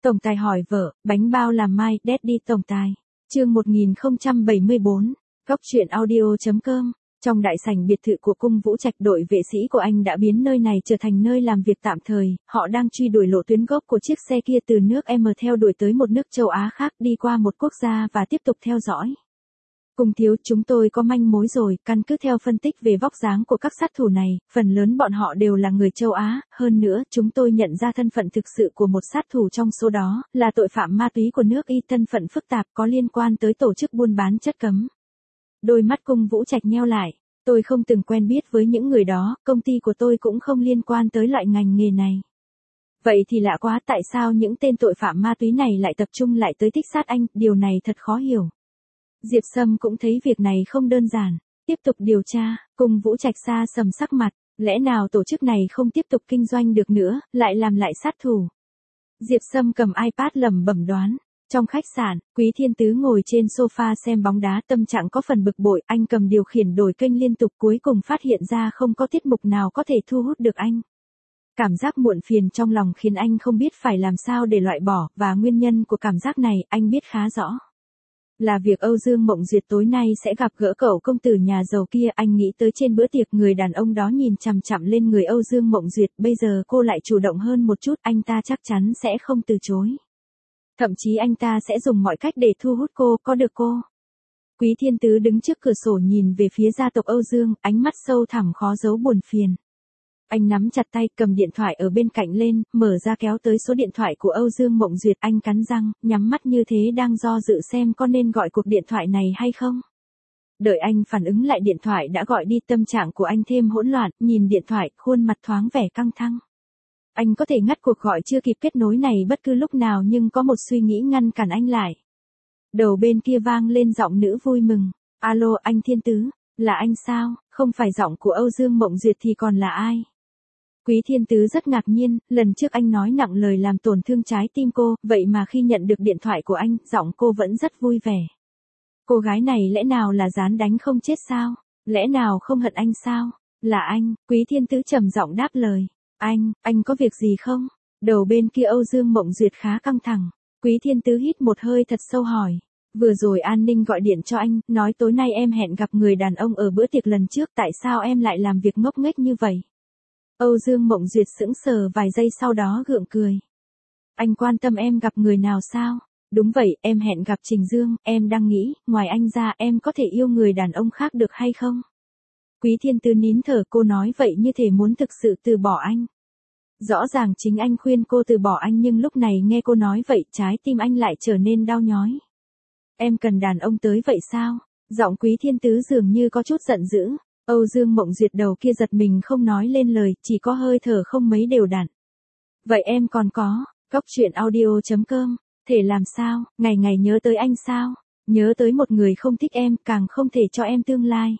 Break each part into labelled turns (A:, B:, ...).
A: Tổng tài hỏi vợ, bánh bao làm mai, Daddy tổng tài. Chương 1074, Góc truyện audio.com. Trong đại sảnh biệt thự của cung Vũ Trạch, đội vệ sĩ của anh đã biến nơi này trở thành nơi làm việc tạm thời, họ đang truy đuổi lộ tuyến gốc của chiếc xe kia từ nước M theo đuổi tới một nước châu Á khác, đi qua một quốc gia và tiếp tục theo dõi. Cung thiếu, chúng tôi có manh mối rồi, căn cứ theo phân tích về vóc dáng của các sát thủ này, phần lớn bọn họ đều là người châu Á, hơn nữa, chúng tôi nhận ra thân phận thực sự của một sát thủ trong số đó, là tội phạm ma túy của nước Y, thân phận phức tạp có liên quan tới tổ chức buôn bán chất cấm. Đôi mắt cung Vũ Trạch nheo lại, tôi không từng quen biết với những người đó, công ty của tôi cũng không liên quan tới loại ngành nghề này. Vậy thì lạ quá, tại sao những tên tội phạm ma túy này lại tập trung lại tới thích sát anh, điều này thật khó hiểu. Diệp Sâm cũng thấy việc này không đơn giản, tiếp tục điều tra, cung Vũ Trạch xa sầm sắc mặt, lẽ nào tổ chức này không tiếp tục kinh doanh được nữa, lại làm lại sát thủ. Diệp Sâm cầm iPad lẩm bẩm đoán. Trong khách sạn, Quý Thiên Tứ ngồi trên sofa xem bóng đá, tâm trạng có phần bực bội, anh cầm điều khiển đổi kênh liên tục, cuối cùng phát hiện ra không có tiết mục nào có thể thu hút được anh. Cảm giác muộn phiền trong lòng khiến anh không biết phải làm sao để loại bỏ, và nguyên nhân của cảm giác này anh biết khá rõ. Là việc Âu Dương Mộng Duyệt tối nay sẽ gặp gỡ cậu công tử nhà giàu kia, anh nghĩ tới trên bữa tiệc người đàn ông đó nhìn chằm chằm lên người Âu Dương Mộng Duyệt, bây giờ cô lại chủ động hơn một chút, anh ta chắc chắn sẽ không từ chối. Thậm chí anh ta sẽ dùng mọi cách để thu hút cô, có được cô. Quý Thiên Tứ đứng trước cửa sổ nhìn về phía gia tộc Âu Dương, ánh mắt sâu thẳm khó giấu buồn phiền. Anh nắm chặt tay, cầm điện thoại ở bên cạnh lên, mở ra kéo tới số điện thoại của Âu Dương Mộng Duyệt, anh cắn răng, nhắm mắt như thế đang do dự xem có nên gọi cuộc điện thoại này hay không. Đợi anh phản ứng lại điện thoại đã gọi đi, tâm trạng của anh thêm hỗn loạn, nhìn điện thoại, khuôn mặt thoáng vẻ căng thẳng. Anh có thể ngắt cuộc gọi chưa kịp kết nối này bất cứ lúc nào, nhưng có một suy nghĩ ngăn cản anh lại. Đầu bên kia vang lên giọng nữ vui mừng. Alo, anh Thiên Tứ, là anh sao, không phải giọng của Âu Dương Mộng Duyệt thì còn là ai? Quý Thiên Tứ rất ngạc nhiên, lần trước anh nói nặng lời làm tổn thương trái tim cô, vậy mà khi nhận được điện thoại của anh, giọng cô vẫn rất vui vẻ. Cô gái này lẽ nào là dán đánh không chết sao? Lẽ nào không hận anh sao? Là anh, Quý Thiên Tứ trầm giọng đáp lời. Anh có việc gì không? Đầu bên kia Âu Dương Mộng Duyệt khá căng thẳng. Quý Thiên Tứ hít một hơi thật sâu hỏi. Vừa rồi An Ninh gọi điện cho anh, nói tối nay em hẹn gặp người đàn ông ở bữa tiệc lần trước, tại sao em lại làm việc ngốc nghếch như vậy? Âu Dương Mộng Duyệt sững sờ vài giây sau đó gượng cười. Anh quan tâm em gặp người nào sao? Đúng vậy, em hẹn gặp Trình Dương, em đang nghĩ, ngoài anh ra em có thể yêu người đàn ông khác được hay không? Quý Thiên Tứ nín thở, cô nói vậy như thể muốn thực sự từ bỏ anh. Rõ ràng chính anh khuyên cô từ bỏ anh, nhưng lúc này nghe cô nói vậy, trái tim anh lại trở nên đau nhói. Em cần đàn ông tới vậy sao? Giọng Quý Thiên Tứ dường như có chút giận dữ. Âu Dương Mộng Duyệt đầu kia giật mình không nói lên lời, chỉ có hơi thở không mấy đều đặn. Vậy em còn có, Góc truyện audio.com, thể làm sao, ngày ngày nhớ tới anh sao? Nhớ tới một người không thích em, càng không thể cho em tương lai.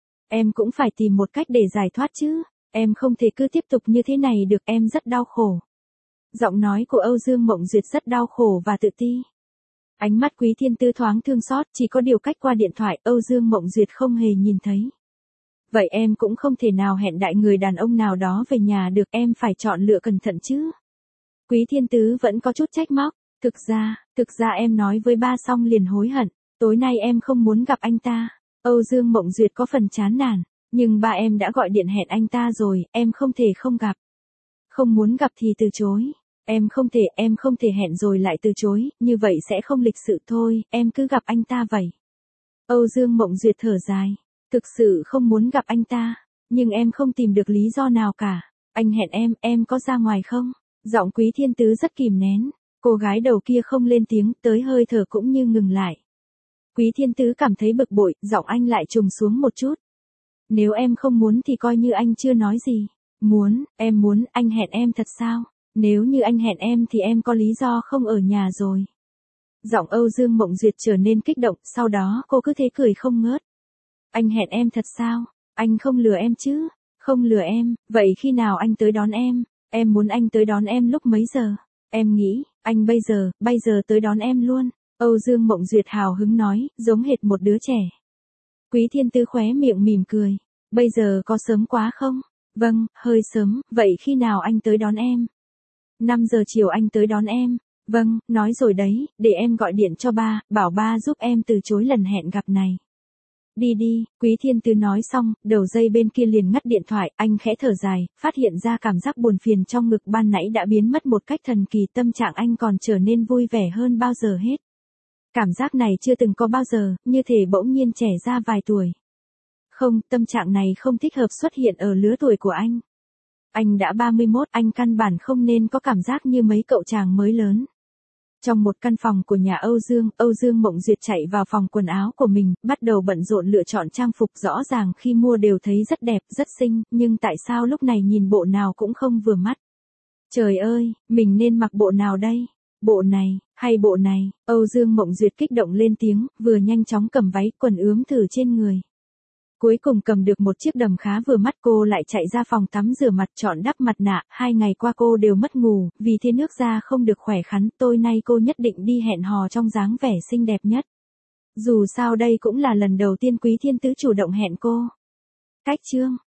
A: Em cũng phải tìm một cách để giải thoát chứ, em không thể cứ tiếp tục như thế này được, em rất đau khổ. Giọng nói của Âu Dương Mộng Duyệt rất đau khổ và tự ti. Ánh mắt Quý Thiên Tứ thoáng thương xót, chỉ có điều cách qua điện thoại, Âu Dương Mộng Duyệt không hề nhìn thấy. Vậy em cũng không thể nào hẹn đại người đàn ông nào đó về nhà được, em phải chọn lựa cẩn thận chứ. Quý Thiên Tứ vẫn có chút trách móc, thực ra em nói với ba xong liền hối hận, tối nay em không muốn gặp anh ta. Âu Dương Mộng Duyệt có phần chán nản, nhưng ba em đã gọi điện hẹn anh ta rồi, em không thể không gặp. Không muốn gặp thì từ chối. Em không thể hẹn rồi lại từ chối, như vậy sẽ không lịch sự thôi, em cứ gặp anh ta vậy. Âu Dương Mộng Duyệt thở dài, thực sự không muốn gặp anh ta, nhưng em không tìm được lý do nào cả. Anh hẹn em có ra ngoài không? Giọng Quý Thiên Tứ rất kìm nén, cô gái đầu kia không lên tiếng, tới hơi thở cũng như ngừng lại. Quý Thiên Tứ cảm thấy bực bội, giọng anh lại trùng xuống một chút. Nếu em không muốn thì coi như anh chưa nói gì. Em muốn, anh hẹn em thật sao? Nếu như anh hẹn em thì em có lý do không ở nhà rồi. Giọng Âu Dương Mộng Duyệt trở nên kích động, sau đó cô cứ thế cười không ngớt. Anh hẹn em thật sao? Anh không lừa em chứ? Không lừa em, vậy khi nào anh tới đón em? Em muốn anh tới đón em lúc mấy giờ? Em nghĩ, anh bây giờ tới đón em luôn. Âu Dương Mộng Duyệt hào hứng nói, giống hệt một đứa trẻ. Quý Thiên Tứ khóe miệng mỉm cười. Bây giờ có sớm quá không? Vâng, hơi sớm, vậy khi nào anh tới đón em? 5 giờ chiều anh tới đón em. Vâng, nói rồi đấy, để em gọi điện cho ba, bảo ba giúp em từ chối lần hẹn gặp này. Đi đi, Quý Thiên Tứ nói xong, đầu dây bên kia liền ngắt điện thoại, anh khẽ thở dài, phát hiện ra cảm giác buồn phiền trong ngực ban nãy đã biến mất một cách thần kỳ, tâm trạng anh còn trở nên vui vẻ hơn bao giờ hết. Cảm giác này chưa từng có bao giờ, như thể bỗng nhiên trẻ ra vài tuổi. Không, tâm trạng này không thích hợp xuất hiện ở lứa tuổi của anh. Anh đã 31, anh căn bản không nên có cảm giác như mấy cậu chàng mới lớn. Trong một căn phòng của nhà Âu Dương Mộng Duyệt chạy vào phòng quần áo của mình, bắt đầu bận rộn lựa chọn trang phục, rõ ràng khi mua đều thấy rất đẹp, rất xinh, nhưng tại sao lúc này nhìn bộ nào cũng không vừa mắt. Trời ơi, mình nên mặc bộ nào đây? Bộ này, hay bộ này? Âu Dương Mộng Duyệt kích động lên tiếng, vừa nhanh chóng cầm váy, quần ướm thử trên người. Cuối cùng cầm được một chiếc đầm khá vừa mắt, cô lại chạy ra phòng tắm rửa mặt, chọn đắp mặt nạ. 2 ngày qua cô đều mất ngủ, vì thế nước da không được khỏe khoắn. Tối nay cô nhất định đi hẹn hò trong dáng vẻ xinh đẹp nhất. Dù sao đây cũng là lần đầu tiên Quý Thiên Tứ chủ động hẹn cô. Cách chương